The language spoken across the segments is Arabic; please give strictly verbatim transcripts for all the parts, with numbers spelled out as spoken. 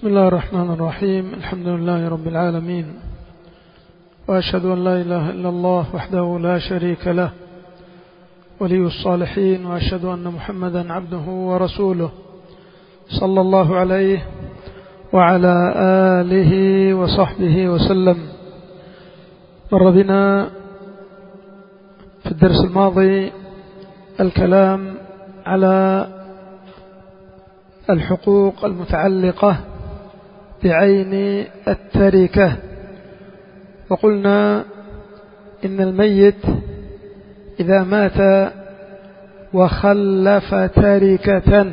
بسم الله الرحمن الرحيم. الحمد لله رب العالمين، وأشهد أن لا إله إلا الله وحده لا شريك له ولي الصالحين، وأشهد أن محمدا عبده ورسوله صلى الله عليه وعلى آله وصحبه وسلم. مر بنا في الدرس الماضي الكلام على الحقوق المتعلقة بعين التركة، وقلنا إن الميت إذا مات وخلف تركة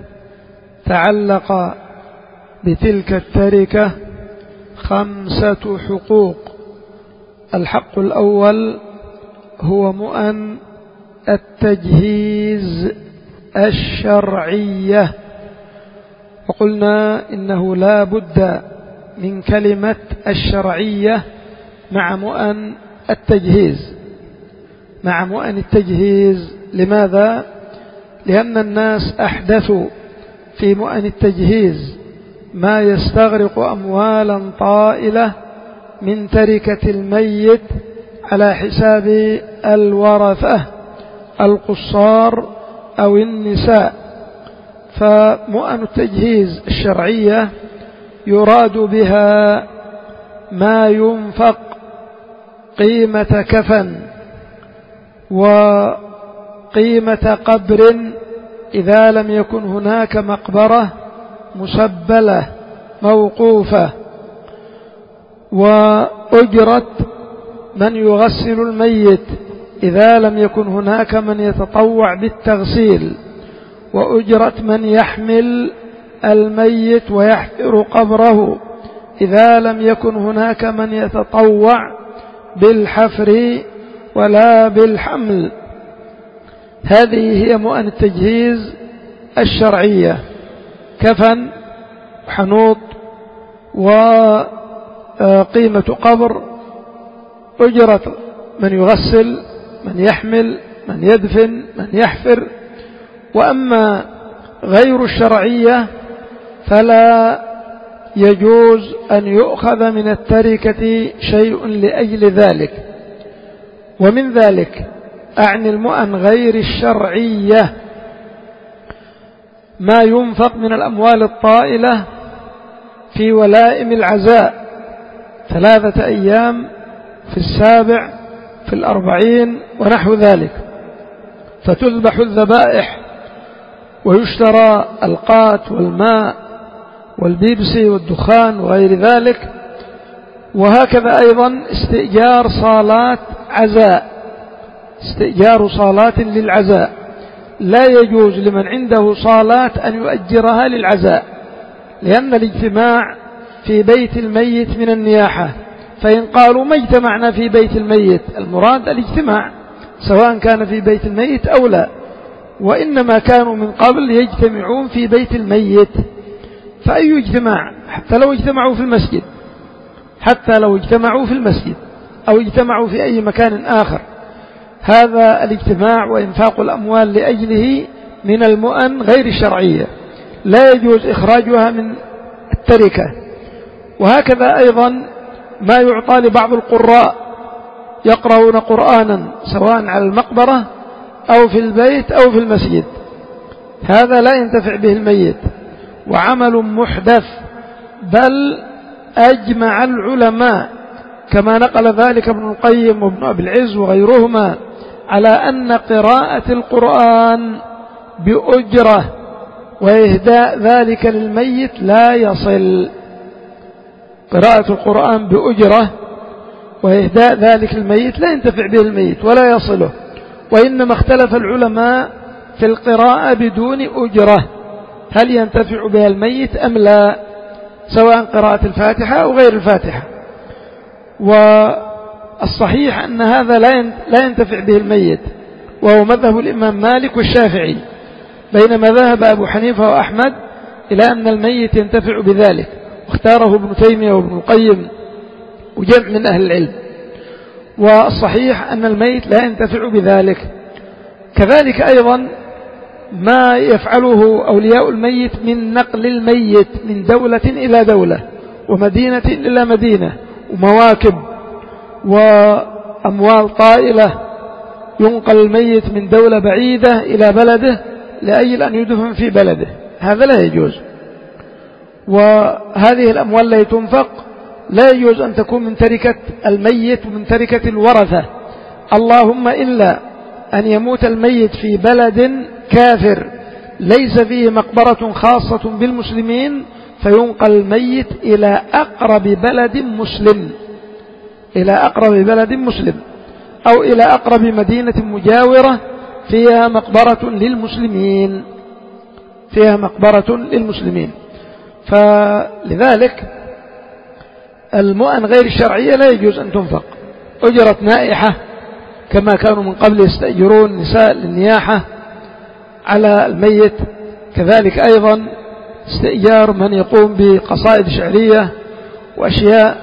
تعلق بتلك التركة خمسة حقوق. الحق الأول هو مؤن التجهيز الشرعية، وقلنا إنه لا بد من كلمة الشرعية مع مؤن التجهيز مع مؤن التجهيز. لماذا؟ لأن الناس أحدثوا في مؤن التجهيز ما يستغرق أموالا طائلة من تركة الميت على حساب الورثة القصار أو النساء. فمؤن التجهيز الشرعية يراد بها ما ينفق قيمة كفن وقيمة قبر إذا لم يكن هناك مقبرة مسبلة موقوفة، وأجرة من يغسل الميت إذا لم يكن هناك من يتطوع بالتغسيل، وأجرة من يحمل الميت ويحفر قبره إذا لم يكن هناك من يتطوع بالحفر ولا بالحمل. هذه هي مؤن التجهيز الشرعية: كفن وحنوط وقيمة قبر، أجرة من يغسل، من يحمل، من يدفن، من يحفر. وأما غير الشرعية فلا يجوز أن يؤخذ من التركة شيء لأجل ذلك. ومن ذلك أعني المؤن غير الشرعية ما ينفق من الأموال الطائلة في ولائم العزاء: ثلاثة أيام، في السابع، في الأربعين، ونحو ذلك. فتذبح الذبائح ويشترى القات والماء والبيبسي والدخان وغير ذلك. وهكذا أيضا استئجار صالات عزاء استئجار صالات للعزاء، لا يجوز لمن عنده صالات أن يؤجرها للعزاء، لأن الاجتماع في بيت الميت من النياحة. فإن قالوا ما اجتمعنا في بيت الميت، المراد الاجتماع سواء كان في بيت الميت أو لا، وإنما كانوا من قبل يجتمعون في بيت الميت. فأي اجتماع، حتى لو اجتمعوا في المسجد حتى لو اجتمعوا في المسجد أو اجتمعوا في أي مكان آخر، هذا الاجتماع وإنفاق الأموال لأجله من المؤن غير الشرعية، لا يجوز إخراجها من التركة. وهكذا أيضا ما يعطى لبعض القراء يقرؤون قرآنا سواء على المقبرة أو في البيت أو في المسجد، هذا لا ينتفع به الميت، وعمل محدث. بل أجمع العلماء كما نقل ذلك ابن القيم وابن أبي العز وغيرهما على أن قراءة القرآن بأجرة وإهداء ذلك للميت لا يصل. قراءة القرآن بأجرة وإهداء ذلك للميت لا ينتفع به الميت ولا يصله، وإنما اختلف العلماء في القراءة بدون أجرة، هل ينتفع بها الميت أم لا، سواء قراءة الفاتحة أو غير الفاتحة. والصحيح أن هذا لا ينتفع به الميت، وهو مذهب الإمام مالك والشافعي، بينما ذهب أبو حنيفة وأحمد إلى أن الميت ينتفع بذلك، واختاره ابن تيمية وابن القيم وجمع من أهل العلم. والصحيح أن الميت لا ينتفع بذلك. كذلك أيضا ما يفعله أولياء الميت من نقل الميت من دولة إلى دولة ومدينة إلى مدينة ومواكب وأموال طائلة، ينقل الميت من دولة بعيدة إلى بلده لأجل أن يدفن في بلده، هذا لا يجوز. وهذه الأموال التي تنفق لا يجوز أن تكون من تركة الميت ومن تركة الورثة، اللهم إلا أن يموت الميت في بلد كافر ليس فيه مقبرة خاصة بالمسلمين فينقل الميت إلى أقرب بلد مسلم إلى أقرب بلد مسلم أو إلى أقرب مدينة مجاورة فيها مقبرة للمسلمين فيها مقبرة للمسلمين. فلذلك المؤن غير الشرعية لا يجوز أن تنفق. أجرت نائحة كما كانوا من قبل يستأجرون نساء للنياحة على الميت، كذلك أيضا استئجار من يقوم بقصائد شعرية وأشياء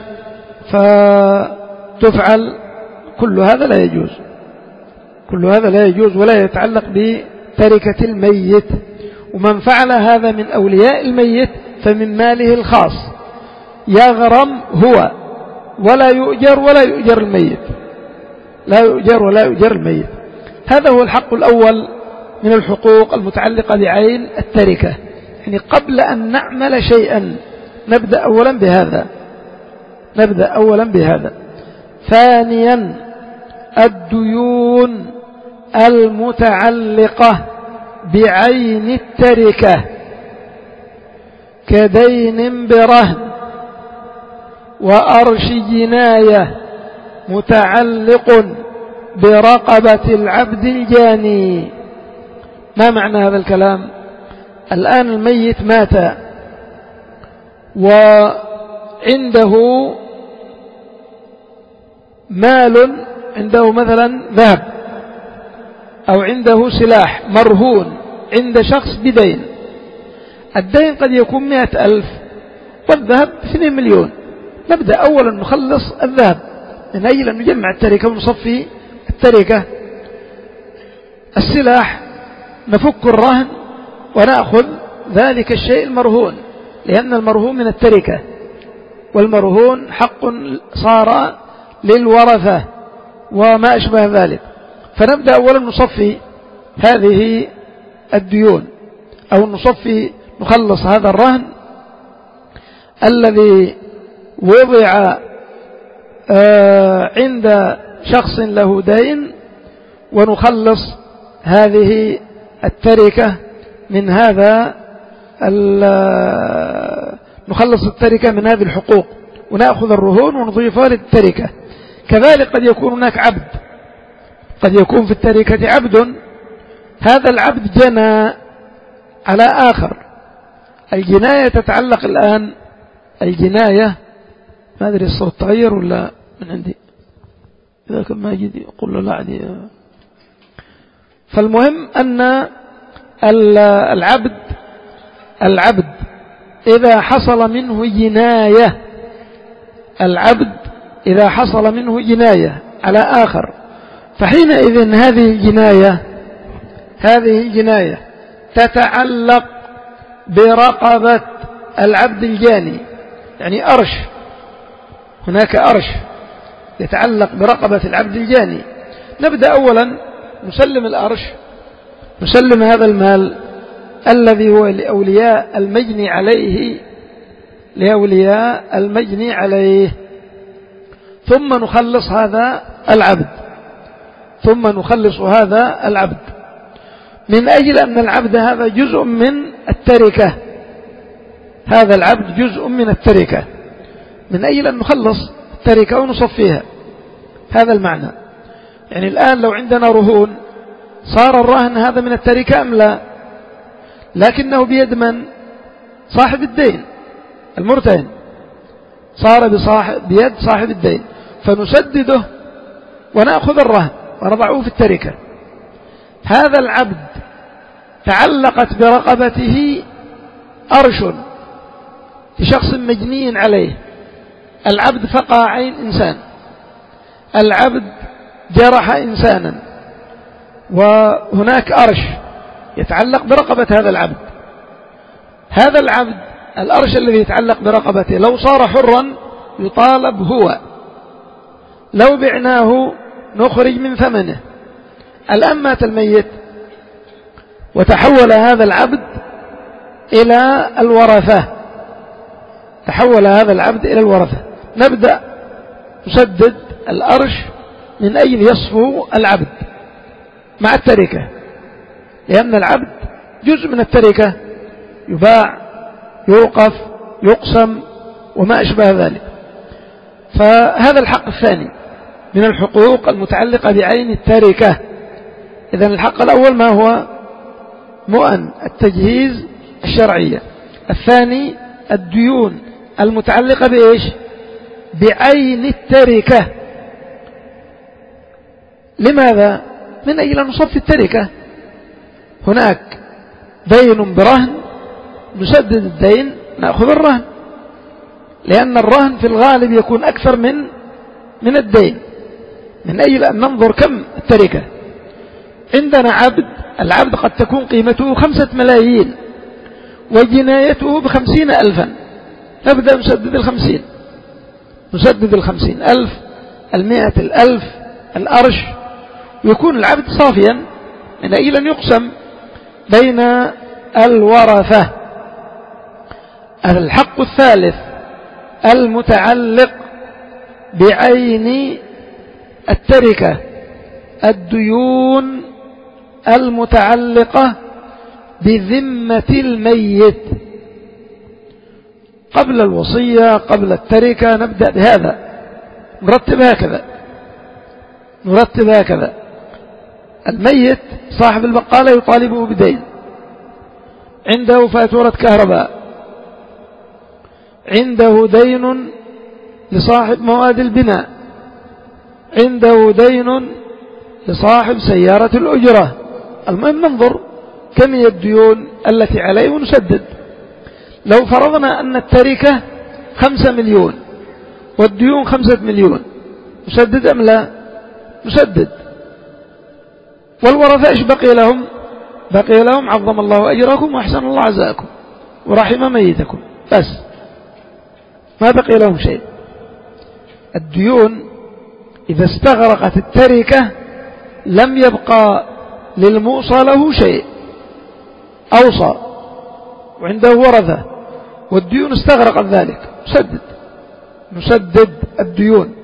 فتفعل، كل هذا لا يجوز كل هذا لا يجوز ولا يتعلق بتركة الميت. ومن فعل هذا من أولياء الميت فمن ماله الخاص يغرم هو ولا يؤجر ولا يؤجر الميت لا يؤجر ولا يؤجر الميت. هذا هو الحق الأول من الحقوق المتعلقة بعين التركة. يعني قبل أن نعمل شيئا نبدأ أولا بهذا نبدأ أولا بهذا. ثانيا الديون المتعلقة بعين التركة كدين برهن وأرش جناية متعلق برقبة العبد الجاني. ما معنى هذا الكلام؟ الآن الميت مات وعنده مال، عنده مثلا ذهب أو عنده سلاح مرهون عند شخص بدين. الدين قد يكون مئة ألف والذهب اثنين مليون. نبدأ أولا نخلص الذهب من أجل أن نجمع التركة ونصفي التركة. السلاح نفك الرهن ونأخذ ذلك الشيء المرهون، لأن المرهون من التركة والمرهون حق صار للورثة وما أشبه ذلك. فنبدأ أولا نصفي هذه الديون أو نصفي نخلص هذا الرهن الذي وضع عند شخص له دين، ونخلص هذه التركة من هذا نخلص التركة من هذه الحقوق ونأخذ الرهون ونضيفها للتركة. كذلك قد يكون هناك عبد، قد يكون في التركة عبد، هذا العبد جنى على آخر. الجناية تتعلق الآن الجناية، ما أدري الصوت تغير ولا من عندي، إذا كان ما يجي يقول له لا عادي. فالمهم أن العبد العبد إذا حصل منه جناية العبد إذا حصل منه جناية على آخر، فحينئذ هذه الجناية هذه الجناية تتعلق برقبة العبد الجاني، يعني أرش، هناك أرش يتعلق برقبة العبد الجاني. نبدأ أولا نسلم الأرش، نسلم هذا المال الذي هو لأولياء المجني عليه لأولياء المجني عليه ثم نخلص هذا العبد ثم نخلص هذا العبد من أجل أن العبد هذا جزء من التركة هذا العبد جزء من التركة من أجل أن نخلص التركة ونصفيها. هذا المعنى. يعني الآن لو عندنا رهون صار الرهن هذا من التركة أم لا؟ لكنه بيد من؟ صاحب الدين المرتهن، صار بصاحب بيد صاحب الدين، فنسدده ونأخذ الرهن ونضعه في التركة. هذا العبد تعلقت برقبته أرش لشخص مجني عليه، العبد فقع عين إنسان، العبد جرح إنسانا، وهناك أرش يتعلق برقبة هذا العبد. هذا العبد الأرش الذي يتعلق برقبته لو صار حرا يطالب هو، لو بعناه نخرج من ثمنه. الآن مات الميت وتحول هذا العبد إلى الورثة، تحول هذا العبد إلى الورثة، نبدأ نسدد الأرش من أين يصفو العبد مع التركة، لأن العبد جزء من التركة، يباع يوقف يقسم وما أشبه ذلك. فهذا الحق الثاني من الحقوق المتعلقة بعين التركة. إذن الحق الأول ما هو؟ مؤن التجهيز الشرعية. الثاني الديون المتعلقة بإيش؟ بعين التركة. لماذا؟ من أجل نصف التركة. هناك دين برهن، نسدد الدين نأخذ الرهن، لأن الرهن في الغالب يكون أكثر من من الدين، من أجل أن ننظر كم التركة. عندنا عبد، العبد قد تكون قيمته خمسة ملايين وجنايته بخمسين ألفا، نبدأ نسدد الخمسين، نسدد الخمسين ألف، المئة الألف، الأرش، ويكون العبد صافيا من أجل أن يقسم بين الورثة. الحق الثالث المتعلق بعين التركة الديون المتعلقة بذمة الميت. قبل الوصية قبل التركة نبدأ بهذا، نرتب هكذا نرتب هكذا. الميت صاحب البقالة يطالبه بدين، عنده فاتورة كهرباء، عنده دين لصاحب مواد البناء، عنده دين لصاحب سيارة الأجرة. المهم ننظر كم هي الديون التي عليه ونسدد. لو فرضنا أن التركة خمسة مليون والديون خمسة مليون، نسدد أم لا؟ نسدد. والورثة إيش بقي لهم؟ بقي لهم عظم الله أجركم وأحسن الله عزاءكم ورحم ميتكم، بس ما بقي لهم شيء. الديون إذا استغرقت التركة لم يبقى للموصى له شيء، أوصى وعنده ورثة والديون استغرقت ذلك، نسدد نسدد الديون.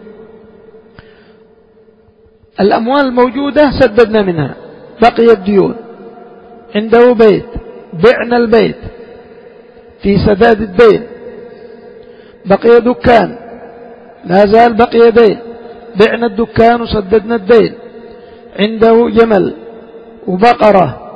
الأموال الموجودة سددنا منها، بقي الديون. عنده بيت، بعنا البيت في سداد الدين، بقي دكان، لا زال بقي دين، بعنا الدكان وسددنا الدين. عنده جمل وبقرة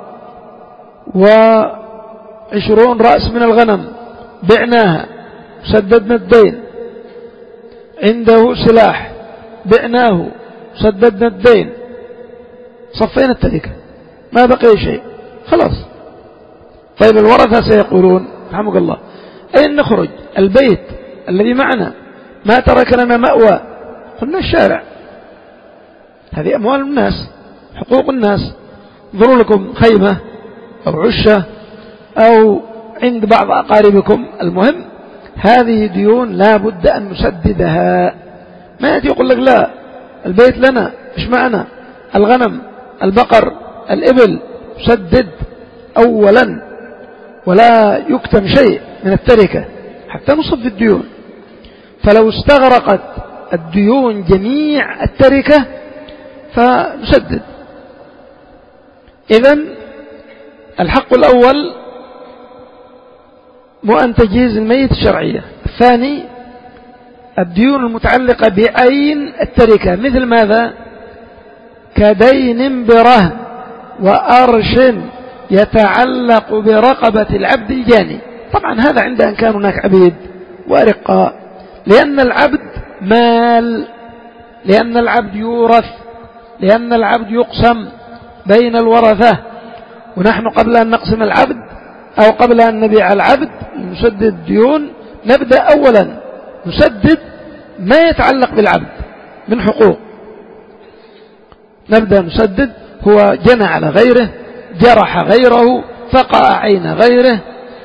وعشرون رأس من الغنم، بعناها سددنا الدين. عنده سلاح، بعناه سددنا الدين، صفينا التركة، ما بقي شيء، خلاص. طيب الورثة سيقولون رحمك الله أين نخرج؟ البيت الذي معنا ما ترك لنا مأوى، قلنا الشارع، هذه أموال الناس، حقوق الناس، انظروا لكم خيمة أو عشة أو عند بعض أقاربكم. المهم هذه ديون لا بد أن نسددها. ما يأتي يقول لك لا البيت لنا، إيش معنا؟ الغنم، البقر، الإبل، سدد أولا ولا يكتم شيء من التركة حتى نصف الديون. فلو استغرقت الديون جميع التركة فنسدد. إذن الحق الأول مؤن تجهيز الميت الشرعية. الثاني الديون المتعلقة بعين التركة، مثل ماذا؟ كدين برهن وأرش يتعلق برقبة العبد الجاني. طبعا هذا عند أن كان هناك عبيد وأرقاء، لأن العبد مال، لأن العبد يورث، لأن العبد يقسم بين الورثة. ونحن قبل أن نقسم العبد أو قبل أن نبيع العبد نسدد الديون، نبدأ أولا نسدد ما يتعلق بالعبد من حقوق، نبدأ نسدد. هو جنى على غيره جرح غيره، فقع عين غيره،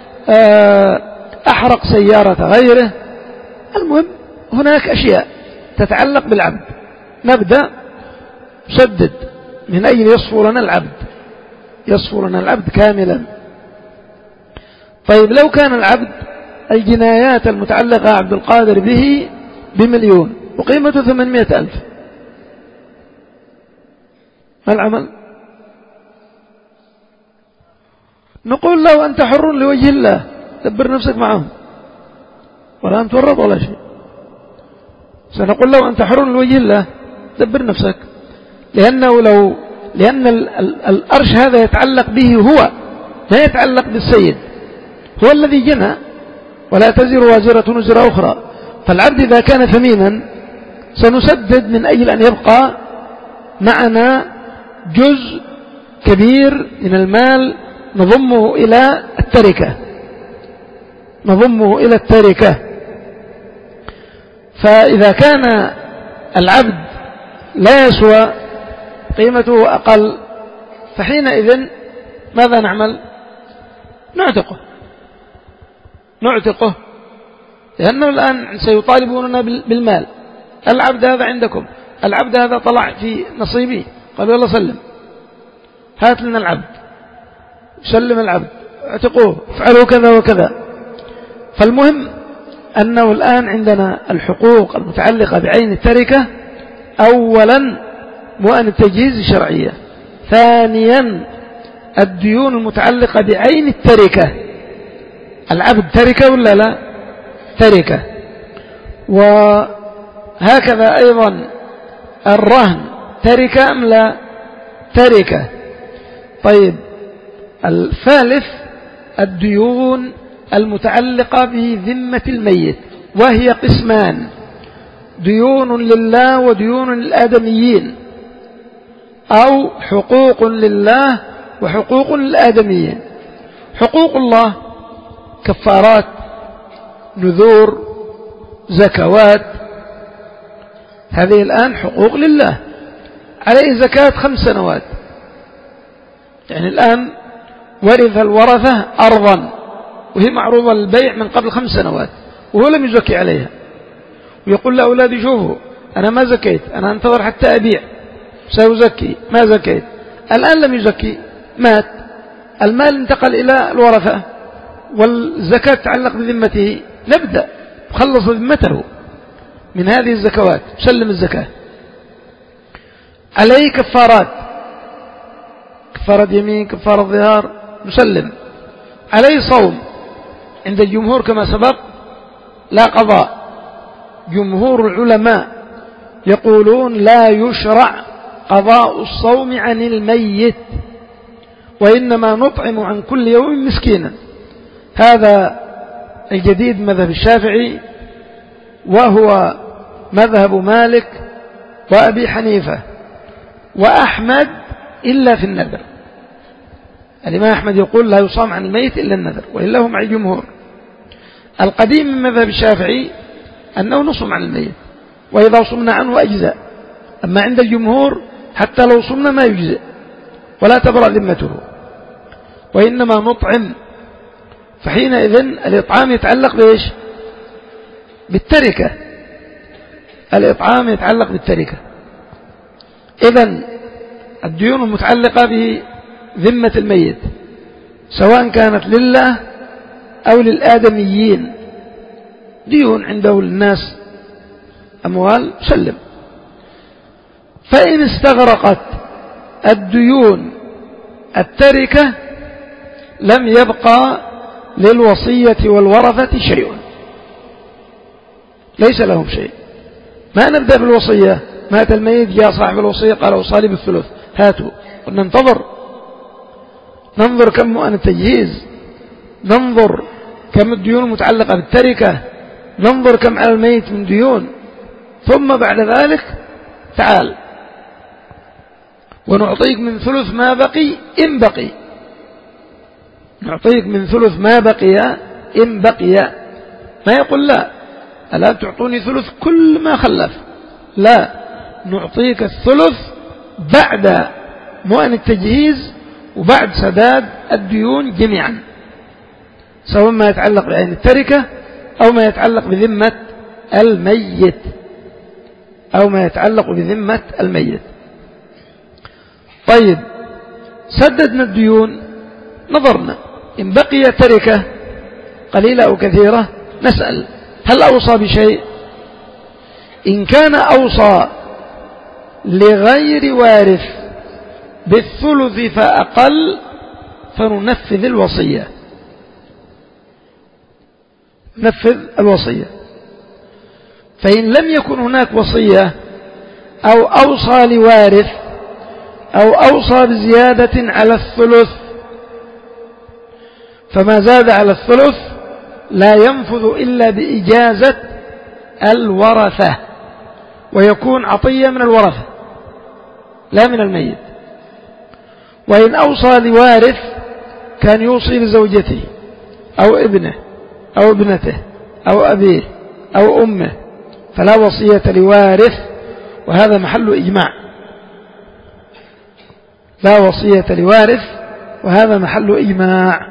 أحرق سيارة غيره. المهم هناك أشياء تتعلق بالعبد. نبدأ سدد من أجل يصفو لنا العبد، يصفو لنا العبد كاملا. طيب لو كان العبد الجنايات المتعلقة عبد القادر به بمليون وقيمته ثمانمائة ألف، ما العمل؟ نقول له أنت حر لوجه الله، دبر نفسك معهم ولا نتورط ولا شيء. سنقول له أنت حر لوجه الله، دبر نفسك، لأنه لو لأن ال ال الأرش هذا يتعلق به هو، لا يتعلق بالسيد، هو الذي جنى، ولا تزر وازرة وزر أخرى. فالعبد إذا كان ثمينا سنسدد من أجل أن يبقى معنا جزء كبير من المال نضمه إلى التركة، نضمه إلى التركة. فإذا كان العبد لا يسوى قيمته أقل، فحينئذ ماذا نعمل؟ نعتقه، نعتقه، لأنه الآن سيطالبوننا بالمال. العبد هذا عندكم، العبد هذا طلع في نصيبي، قالوا يلا سلم، هات لنا العبد، سلم العبد، اعتقوه، افعلوا كذا وكذا. فالمهم أنه الآن عندنا الحقوق المتعلقة بعين التركة، أولا مؤن التجهيز الشرعية، ثانيا الديون المتعلقة بعين التركة. العبد تركة ولا لا؟ تركة. وهكذا أيضا الرهن تركة أم لا؟ تركة. طيب الثالث الديون المتعلقة بذمة الميت، وهي قسمان: ديون لله وديون للآدميين، أو حقوق لله وحقوق للآدميين. حقوق الله كفارات، نذور، زكوات، هذه الآن حقوق لله. عليه زكاة خمس سنوات، يعني الآن ورث الورثة أرضا وهي معروضة للبيع من قبل خمس سنوات وهو لم يزكي عليها، ويقول لأولادي شوفوا أنا ما زكيت، أنا انتظر حتى أبيع سأزكي، ما زكيت. الآن لم يزكي، مات، المال انتقل إلى الورثة والزكاة تعلق بذمته، نبدأ خلص ذمته من هذه الزكوات، سلم الزكاة. عليه كفارات، كفارة يمين، كفارة ظهار، نسلم. عليه صوم، عند الجمهور كما سبق لا قضاء. جمهور العلماء يقولون لا يشرع قضاء الصوم عن الميت، وإنما نطعم عن كل يوم مسكينا. هذا الجديد مذهب الشافعي، وهو مذهب مالك وأبي حنيفة وأحمد إلا في النذر. الإمام أحمد يقول لا يصام عن الميت إلا النذر، وإلا هو مع الجمهور. القديم من مذهب الشافعي أنه نصم عن الميت، وإذا صمنا عنه أجزاء. أما عند الجمهور حتى لو صمنا ما يجزئ ولا تبرأ ذمته، وإنما نطعم. فحينئذ الإطعام يتعلق بإيش؟ بالتركة. الإطعام يتعلق بالتركة. إذن الديون المتعلقة بذمة الميت سواء كانت لله أو للآدميين، ديون عنده للناس أموال سلم. فإن استغرقت الديون التركة لم يبقى للوصية والورثة شيء، ليس لهم شيء. ما نبدأ بالوصية، مات الميت جاء صاحب الوصية قال أوصالي بالثلث، هاتوا، وننتظر ننظر كم مؤن التجهيز، ننظر كم الديون المتعلقة بالتركة، ننظر كم على الميت من ديون، ثم بعد ذلك تعال ونعطيك من ثلث ما بقي إن بقي، نعطيك من ثلث ما بقي إن بقي. ما يقول لا ألا تعطوني ثلث كل ما خلف، لا، نعطيك الثلث بعد مؤن التجهيز وبعد سداد الديون جميعا، سواء ما يتعلق بعين التركة أو ما يتعلق بذمة الميت أو ما يتعلق بذمة الميت. طيب، سددنا الديون، نظرنا إن بقي تركة قليلة أو كثيرة نسأل هل أوصى بشيء؟ إن كان أوصى لغير وارث بالثلث فأقل فننفذ الوصية، نفذ الوصية. فإن لم يكن هناك وصية أو أوصى لوارث أو أوصى بزيادة على الثلث فما زاد على الثلث لا ينفذ إلا بإجازة الورثة، ويكون عطية من الورثة لا من الميت. وإن أوصى لوارث كان يوصي لزوجته أو ابنه أو ابنته أو أبيه أو أمه فلا وصية لوارث، وهذا محل إجماع، لا وصية لوارث وهذا محل إجماع.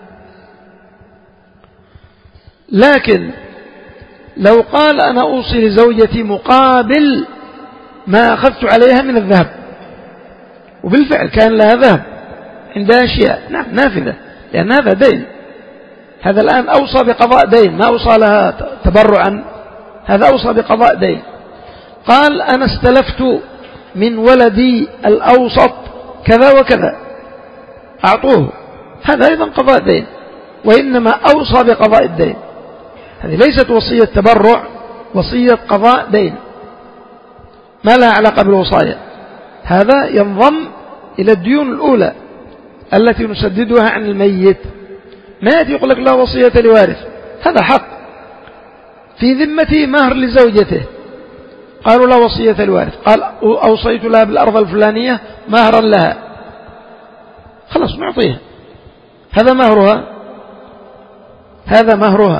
لكن لو قال أنا أوصي لزوجتي مقابل ما أخذت عليها من الذهب، وبالفعل كان لها ذهب عندها أشياء، نعم نافذة، لأن هذا دين، هذا الآن أوصى بقضاء دين، ما أوصى لها تبرعا، هذا أوصى بقضاء دين. قال أنا استلفت من ولدي الأوسط كذا وكذا، أعطوه، هذا أيضا قضاء دين، وإنما أوصى بقضاء الدين. هذه ليست وصية تبرع، وصية قضاء دين ما لها علاقة بالوصايا، هذا ينضم إلى الديون الأولى التي نسددها عن الميت. ما يأتي يقول لك لا وصية لوارث، هذا حق في ذمتي مهر لزوجته، قالوا لا وصية لوارث، قال أوصيت لها بالأرض الفلانية مهرا لها، خلاص نعطيها، هذا مهرها، هذا مهرها.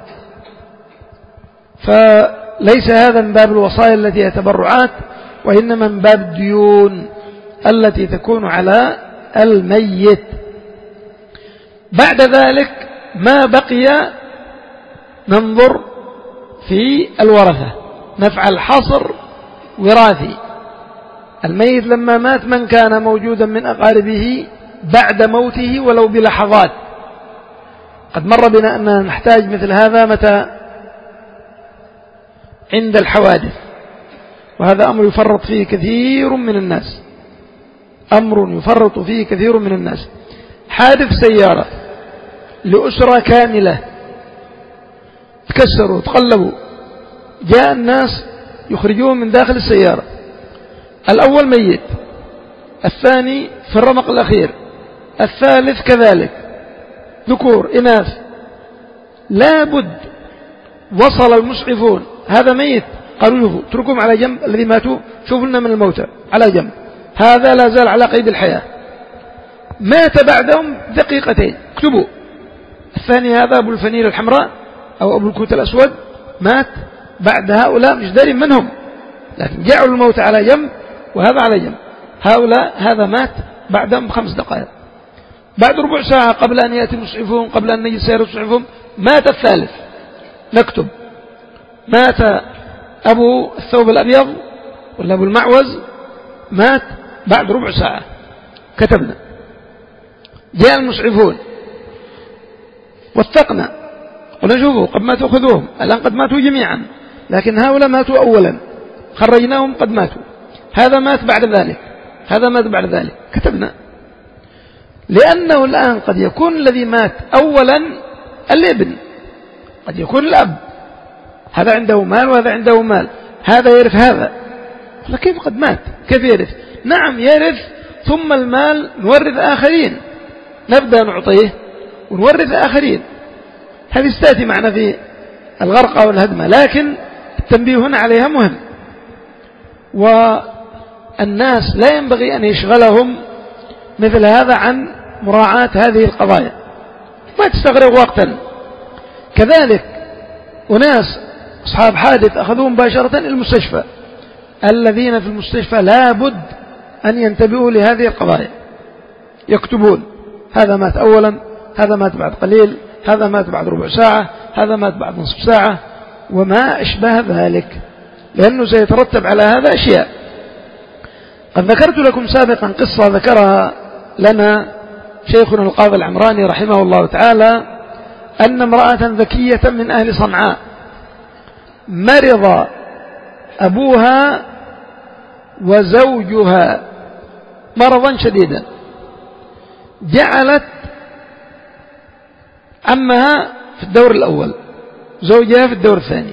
فليس هذا من باب الوصايا التي هي تبرعات، وإنما من باب الديون التي تكون على الميت. بعد ذلك ما بقي ننظر في الورثة، نفعل حصر وراثي. الميت لما مات من كان موجودا من أقاربه بعد موته ولو بلحظات، قد مر بنا أننا نحتاج مثل هذا متى؟ عند الحوادث، وهذا أمر يفرط فيه كثير من الناس، أمر يفرط فيه كثير من الناس. حادث سيارة لأسرة كاملة، تكسروا تقلبوا، جاء الناس يخرجوهم من داخل السيارة، الأول ميت، الثاني في الرمق الأخير، الثالث كذلك، ذكور إناث. لا بد وصل المسعفون، هذا ميت، قالوا شوفوا اتركوهم على جنب، الذي ماتوا شوفوا لنا من الموتى على جنب، هذا لا زال على قيد الحياة، مات بعدهم دقيقتين، اكتبوا. الثاني هذا أبو الفنيل الحمراء أو أبو الكوت الأسود مات بعد هؤلاء، مش دارين منهم، لكن جعلوا الموت على جنب وهذا على جنب، هؤلاء هذا مات بعدهم خمس دقائق، بعد ربع ساعة قبل أن يأتي المسعفون، قبل أن يجي سير المسعفون، مات الثالث، نكتب مات أبو الثوب الأبيض ولا أبو المعوز، مات بعد ربع ساعة، كتبنا. جاء المسعفون وثقنا، قلنا شوفوا قد ماتوا خذوهم، الآن قد ماتوا جميعا، لكن هؤلاء ماتوا أولا، خرجناهم قد ماتوا، هذا مات بعد ذلك، هذا مات بعد ذلك، كتبنا. لأنه الآن قد يكون الذي مات أولا الابن، قد يكون الأب، هذا عنده مال وهذا عنده مال، هذا يرث هذا، قال كيف قد مات، كيف يرث؟ نعم يرث، ثم المال نورث آخرين، نبدأ نعطيه ونورث آخرين، هذه ستأتي معنا في الغرقة والهدمة، لكن التنبيه هنا عليها مهم. والناس لا ينبغي أن يشغلهم مثل هذا عن مراعاة هذه القضايا، ما تستغرق وقتا. كذلك أناس أصحاب حادث أخذوهم مباشرة المستشفى، الذين في المستشفى لا بد أن ينتبهوا لهذه القضايا، يكتبون هذا مات أولا، هذا مات بعد قليل، هذا مات بعد ربع ساعة، هذا مات بعد نصف ساعة وما أشبه ذلك، لأنه سيترتب على هذا أشياء. قد ذكرت لكم سابقا قصة ذكرها لنا شيخنا القاضي العمراني رحمه الله تعالى، أن امرأة ذكية من أهل صنعاء مرض أبوها وزوجها مرضا شديدا، جعلت عمها في الدور الأول، زوجها في الدور الثاني.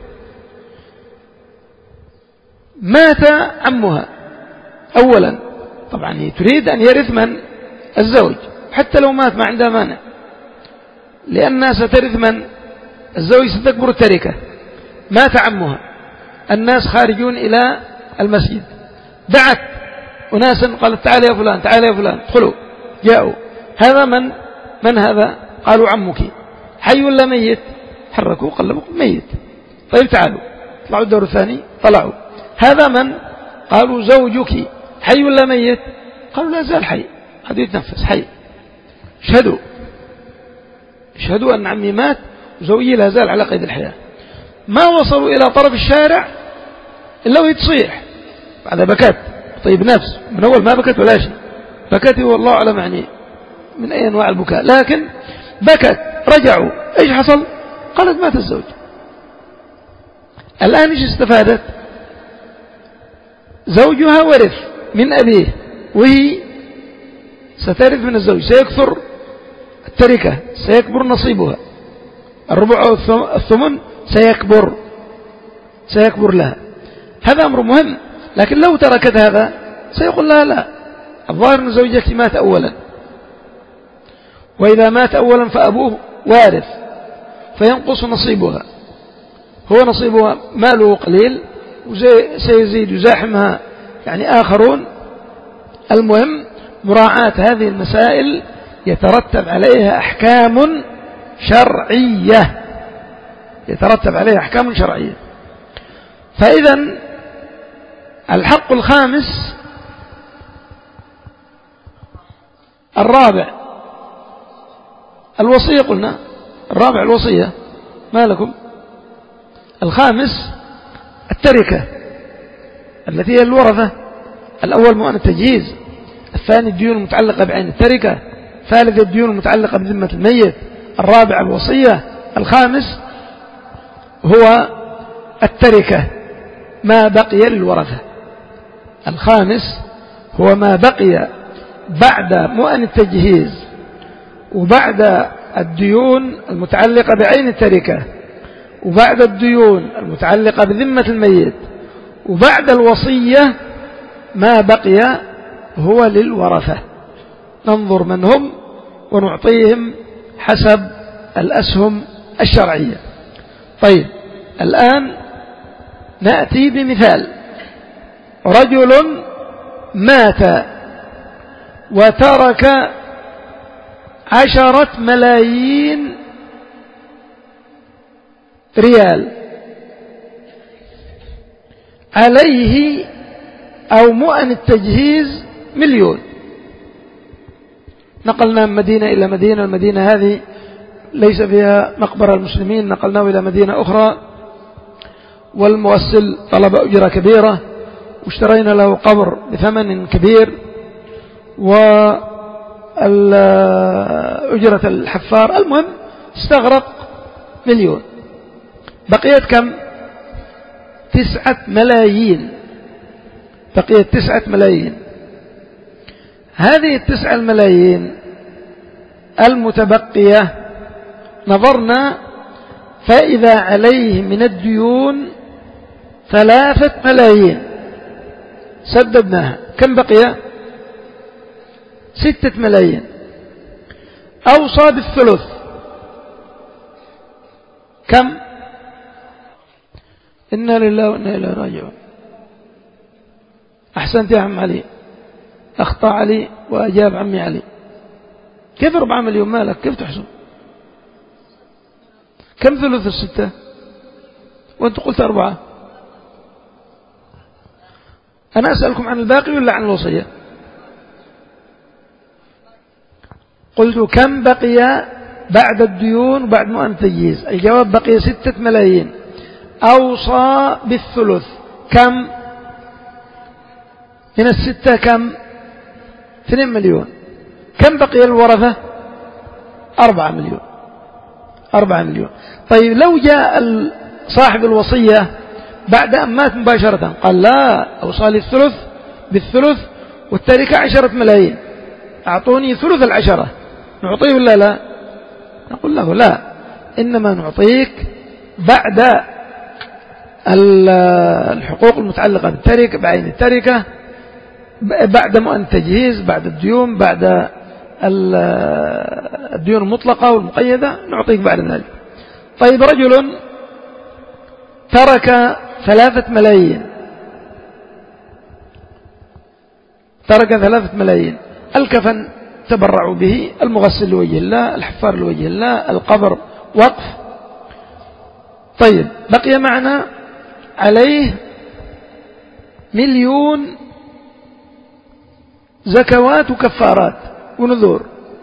مات عمها أولا، طبعا تريد أن يرث من؟ الزوج، حتى لو مات ما عندها مانع، لأنها سترث من؟ الزوج، ستكبر التركة. مات عمها، الناس خارجون إلى المسجد، دعت أناسا قالت تعال يا فلان، تعال يا فلان، ادخلوا. جاءوا، هذا من؟ من هذا؟ قالوا عمك. حي ولا ميت؟ حركوا قلبوا، ميت. طيب تعالوا، طلعوا الدور الثاني، طلعوا. هذا من؟ قالوا زوجك. حي ولا ميت؟ قالوا لا زال حي، هذا يتنفس، حي. اشهدوا، اشهدوا أن عمي مات وزوجي لا زال على قيد الحياة. ما وصلوا إلى طرف الشارع إلا وهي تصيح، بعد بكت. طيب نفس، من أول ما بكت ولا شيء، بكت والله أعلم يعني من أي أنواع البكاء، لكن بكت. رجعوا، إيش حصل؟ قالت مات الزوج. الآن إيش استفادت؟ زوجها ورث من أبيه، وهي سترث من الزوج، سيكثر التركة، سيكبر نصيبها، الربع أو الثمن سيكبر سيكبر لها. هذا أمر مهم، لكن لو تركت هذا سيقول لها لا، الظاهر أن زوجك مات أولا، وإذا مات أولا فأبوه وارث فينقص نصيبها، هو نصيبها ماله قليل وسيزيد يزاحمها يعني آخرون. المهم مراعاة هذه المسائل يترتب عليها أحكام شرعية، يترتب عليها أحكام شرعية. فإذا الحق الخامس الرابع الوصية، قلنا الرابع الوصية، ما لكم؟ الخامس التركة التي هي الورثة. الأول مؤن التجهيز، الثاني الديون المتعلقة بعين التركة، ثالث الديون المتعلقة بذمة الميت، الرابع الوصية، الخامس هو التركة ما بقي للورثة. الخامس هو ما بقي بعد مؤن التجهيز وبعد الديون المتعلقة بعين التركة وبعد الديون المتعلقة بذمة الميت وبعد الوصية، ما بقي هو للورثة. ننظر من هم ونعطيهم حسب الأسهم الشرعية. طيب الآن نأتي بمثال: رجل مات وترك عشرة ملايين ريال، عليه أو مؤن التجهيز مليون. نقلنا من مدينة إلى مدينة، المدينة هذه ليس فيها مقبرة المسلمين، نقلناه إلى مدينة أخرى، والموسل طلب أجرة كبيرة واشترينا له قبر بثمن كبير، وأجرة الحفار، المهم استغرق مليون. بقيت كم؟ تسعة ملايين، بقيت تسعة ملايين. هذه التسعة الملايين المتبقية نظرنا فإذا عليه من الديون ثلاثة ملايين سددناها، كم بقي؟ ستة ملايين. أوصى بالثلث، كم؟ إنا لله وإنا إليه راجعون. أحسنت يا عم علي، أخطأ علي وأجاب عمي علي. كيف أربعة مليون مالك؟ كيف تحسب؟ كم ثلث الستة؟ وأنت قلت أربعة. أنا أسألكم عن الباقي ولا عن الوصية؟ قلت كم بقي بعد الديون وبعد مؤن تجهيز؟ الجواب بقي ستة ملايين. أوصى بالثلث، كم من الستة؟ كم؟ اثنين مليون. كم بقي الورثة؟ أربعة مليون. أربعة مليون. طيب لو جاء صاحب الوصية بعد أن مات مباشرة قال لا، أوصى لي الثلث بالثلث والتركة عشرة ملايين، أعطوني ثلث العشرة، نعطيه ولا لا؟ نقول له لا، إنما نعطيك بعد الحقوق المتعلقة بالتركة بعين التركة، بعد مؤن تجهيز، بعد الديون، بعد الديون المطلقة والمقيدة، نعطيك بعد ذلك. طيب رجل ترك ثلاثة ملايين، ترك ثلاثة ملايين، الكفن تبرعوا به، المغسل لوجه الله، الحفار لوجه الله، القبر وقف. طيب بقي معنا عليه مليون زكوات وكفارات ونذور،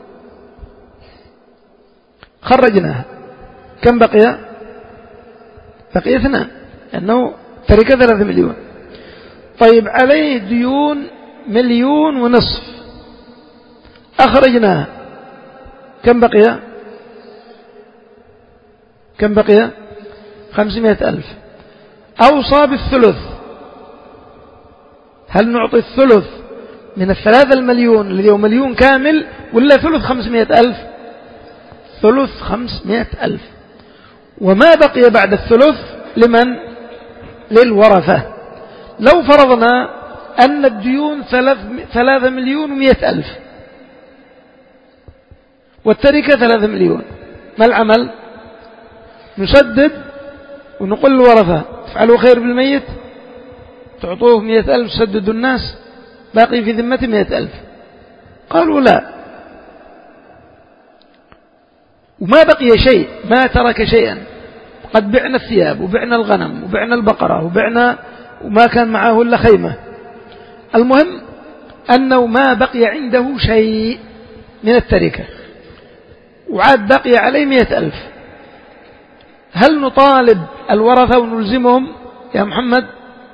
خرجناها، كم بقي؟ بقي اثنان، لأنه ترك ثلاثة مليون. طيب عليه ديون مليون ونصف، أخرجناها، كم بقي؟ كم بقي؟ خمسمائة ألف. أوصى بالثلث، هل نعطي الثلث من الثلاثة المليون الذي هو مليون كامل ولا ثلث خمسمائة ألف؟ ثلث خمسمائة ألف. وما بقي بعد الثلث لمن؟ للورثة. لو فرضنا أن الديون ثلاثة مليون ومئة ألف والتركة ثلاثة مليون، ما العمل؟ نسدد ونقول للورثة تفعلوا خير بالميت، تعطوه مئة ألف سددوا الناس، باقي في ذمة مئة ألف. قالوا لا، وما بقي شيء، ما ترك شيئا، قد بعنا الثياب وبعنا الغنم وبعنا البقرة وبعنا وما كان معه إلا خيمة، المهم أنه ما بقي عنده شيء من التركة وعاد بقي عليه مئة ألف. هل نطالب الورثة ونلزمهم يا محمد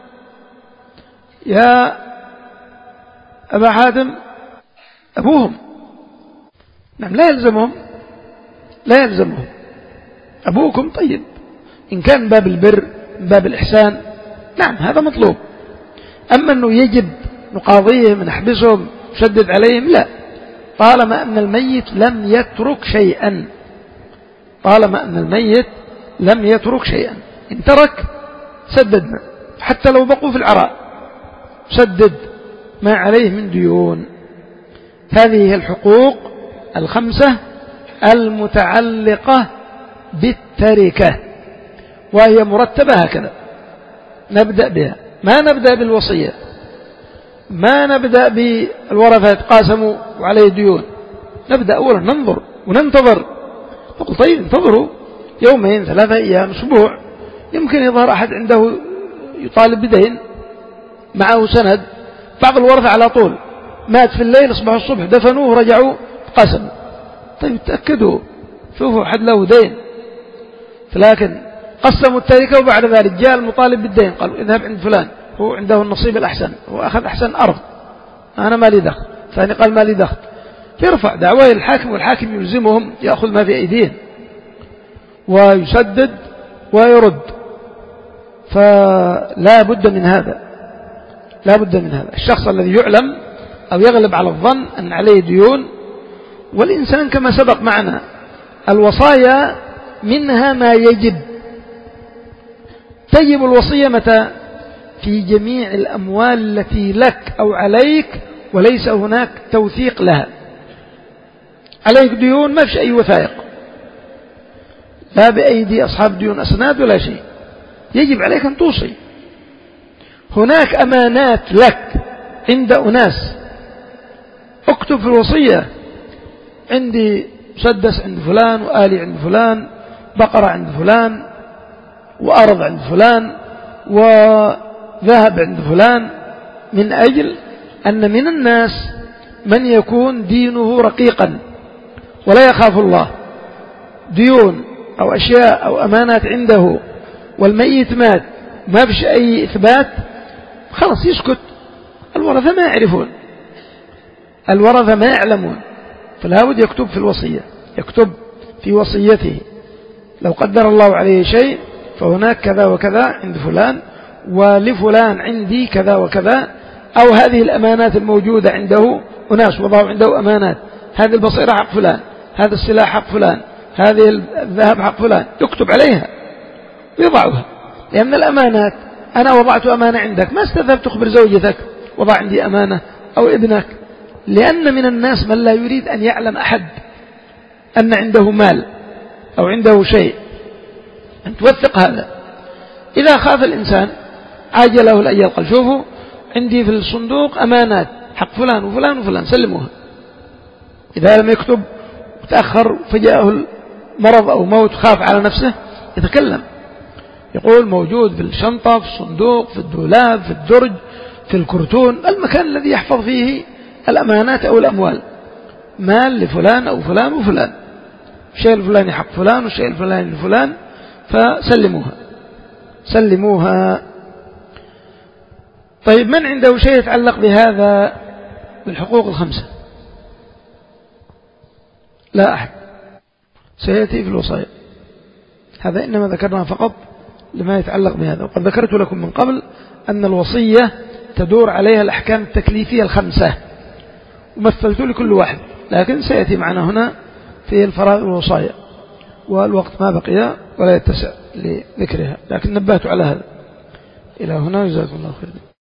يا أبا حاتم أبوهم؟ نعم، لا يلزمهم، لا يلزمهم. أبوكم طيب، إن كان باب البر باب الإحسان نعم هذا مطلوب، أما أنه يجب نقاضيهم نحبسهم نشدد عليهم لا، طالما أن الميت لم يترك شيئا، طالما أن الميت لم يترك شيئا. إن ترك سددنا، حتى لو بقوا في العراء سدد ما عليه من ديون. هذه الحقوق الخمسة المتعلقة بالتركة، وهي مرتبة هكذا، نبدأ بها، ما نبدأ بالوصية، ما نبدأ بالورثة يتقاسموا وعليه ديون، نبدأ أولا ننظر وننتظر، نقول طيب انتظروا يومين ثلاثة أيام أسبوع، يمكن يظهر أحد عنده يطالب بدين معه سند، بعض الورثة على طول مات في الليل أصبحوا الصبح دفنوه رجعوا قسموا، طيب تأكدوا شوفوا أحد له دين، لكن قسموا التركة وبعد ذلك جاء المطالب بالدين قالوا اذهب عند فلان هو عنده النصيب الأحسن، هو أخذ أحسن أرض أنا ما لي دخل، ثاني قال ما لي دخل، يرفع دعواه الحاكم والحاكم يلزمهم يأخذ ما في أيديهم ويسدد ويرد. فلا بد من هذا، لا بد من هذا. الشخص الذي يعلم أو يغلب على الظن أن عليه ديون، والإنسان كما سبق معنا الوصايا منها ما يجب، تجب الوصية متى؟ في جميع الأموال التي لك أو عليك وليس هناك توثيق لها، عليك ديون ما فيش أي وثائق، لا بأيدي أصحاب ديون أسناد ولا شيء، يجب عليك أن توصي. هناك أمانات لك عند أناس، اكتب في الوصية عندي مسدس عند فلان وآلي عند فلان، بقرة عند فلان، وأرض عند فلان، وذهب عند فلان، من أجل أن من الناس من يكون دينه رقيقا ولا يخاف الله، ديون أو أشياء أو أمانات عنده والميت مات ما فيش أي إثبات، خلاص يسكت. الورثة ما يعرفون، الورثة ما يعلمون، فلا بد يكتب في الوصية، يكتب في وصيته لو قدر الله عليه شيء فهناك كذا وكذا عند فلان، ولفلان عندي كذا وكذا، أو هذه الأمانات الموجودة عنده، أناس وضعوا عنده أمانات، هذه البصيرة حق فلان، هذا السلاح حق فلان، هذه الذهب حق فلان، يكتب عليها ويضعها. لأن الأمانات أنا وضعت أمانة عندك، ما استذهب تخبر زوجتك وضع عندي أمانة أو ابنك، لأن من الناس من لا يريد أن يعلم أحد أن عنده مال أو عنده شيء، أن توثق هذا. إذا خاف الإنسان عاجله الأجل، قال شوفوا عندي في الصندوق أمانات حق فلان وفلان وفلان، سلموها. إذا لم يكتب وتأخر فجاءه المرض أو موت، خاف على نفسه، يتكلم يقول موجود في الشنطة، في الصندوق، في الدولاب، في الدرج، في الكرتون، المكان الذي يحفظ فيه الأمانات أو الأموال، مال لفلان أو فلان وفلان، الشيء الفلاني حق فلان والشيء الفلاني لفلان، فسلموها سلموها. طيب من عنده شيء يتعلق بهذا بالحقوق الخمسة؟ لا أحد، سيأتي في الوصايا. هذا إنما ذكرنا فقط لما يتعلق بهذا، وقد ذكرت لكم من قبل أن الوصية تدور عليها الأحكام التكليفية الخمسة، ومثلت لكل واحد، لكن سيأتي معنا هنا في الفرائض والوصايا، والوقت ما بقي ولا يتسع لذكرها، لكن نبهت على هذا. إلى هنا، جزاكم الله خير.